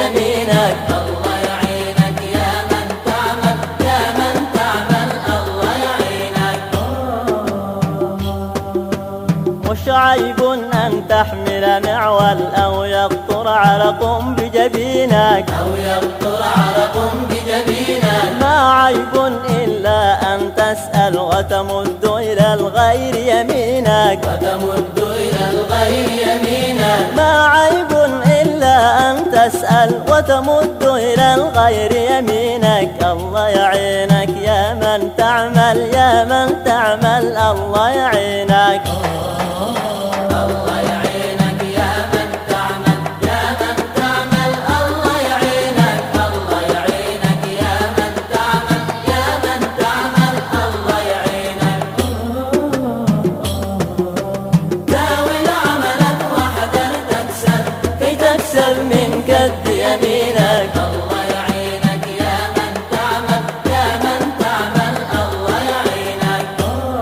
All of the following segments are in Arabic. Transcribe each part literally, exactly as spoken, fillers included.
يمينك. الله يعينك يا من تعمل يا من تعمل الله يعينك. مش عيب أن تحمل معول أو يقطر علق بجبينك أو يقطر علق بجبينك. ما عيب إلا أن تسأل وتمد إلى الغير يمينك وتمد إلى الغير يمينك. ما عيب إلا أن تسأل وتمد إلى الغير يمينك. الله يعينك يا من تعمل يا من تعمل الله يعينك. الله يعينك يا من تعمل يا من تعمل الله يعينك. الله يعينك يا من تعمل يا من تعمل الله يعينك. داول عملك واحذر تكسب كي تكسب من كد يمينك. الله يعينك يا من تعمل يا من تعمل الله يعينك.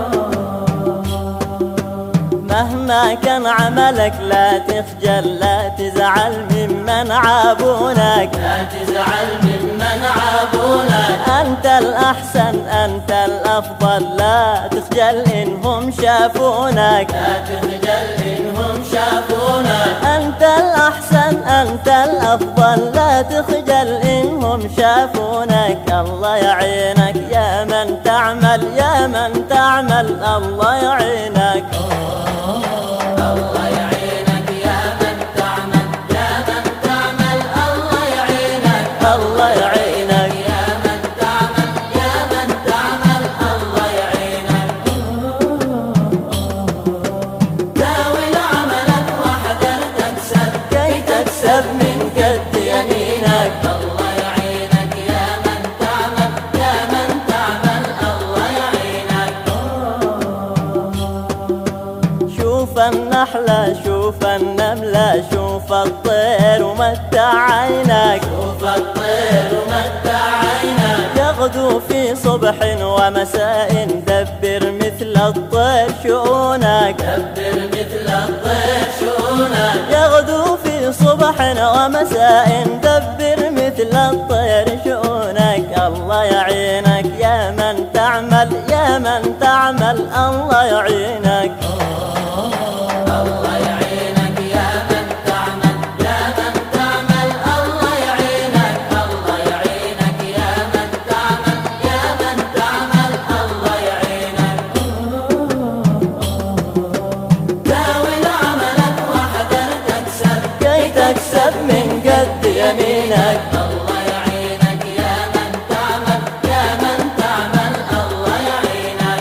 مهما كان عملك لا تخجل لا تزعل ممن عابونك لا تزعل ممن عابونك. أنت الأحسن أنت الأفضل لا تخجل إنهم شافونك. لا تخجل إنهم شافونك. أنت الأحسن أنت الأفضل لا تخجل إنهم شافونك. الله يعينك يا من تعمل يا من تعمل الله يعينك. الله يعينك يا من تعمل يا من تعمل الله يعينك. الله يعينك يا من تعمل يا من تعمل الله يعينك. داول عملك واحذر تكسب كي تكسب من كد يمينك. الله يعينك يا من تعمل يا من تعمل الله يعينك. شوف النحلة شوف النملة شوف الطير ومتع عينك. شوف الطير ومتع عينك. يغدو في صبح ومساء دبر مثل الطير شؤونك. دبر مثل الطير شؤونك. يغدو في صبح ومساء دبر مثل الطير شؤونك. الله يعينك يا من تعمل يا من تعمل الله يعينك. الله يعينك يا من تعمل يا من تعمل الله يعينك. الله يعينك يا من تعمل يا من تعمل الله يعينك. داول عملك واحذر تكسب كي تكسب من قد يمينك. الله يعينك يا من تعمل يا من تعمل الله يعينك.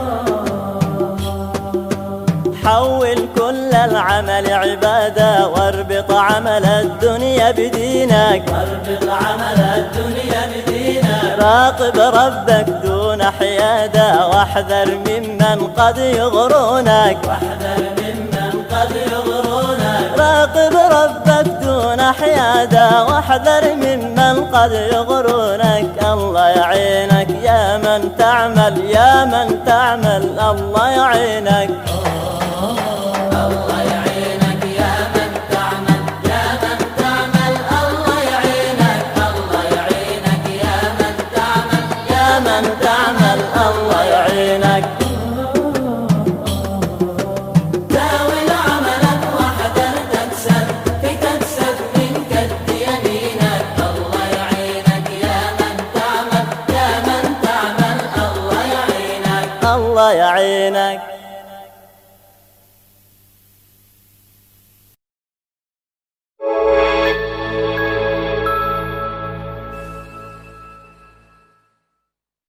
حول كل العمل عبادة واربط عمل الدنيا بدينك. واربط عمل الدنيا بدينك. راقب ربك دون حيادة واحذر ممن قد يغرونك. واحذر ممن قد يغرونك. راقب ربك دون حيادة واحذر ممن قد يغرونك. الله يعينك يا من تعمل يا من تعمل الله يعينك. الله يعينك يا من تعمل يا من تعمل الله يعينك. الله يعينك يا من تعمل يا من تعمل الله يعينك. داول عملك واحذر تكسب كي تكسب من كد يمينك. الله يعينك يا من تعمل يا من تعمل الله يعينك. الله يعينك.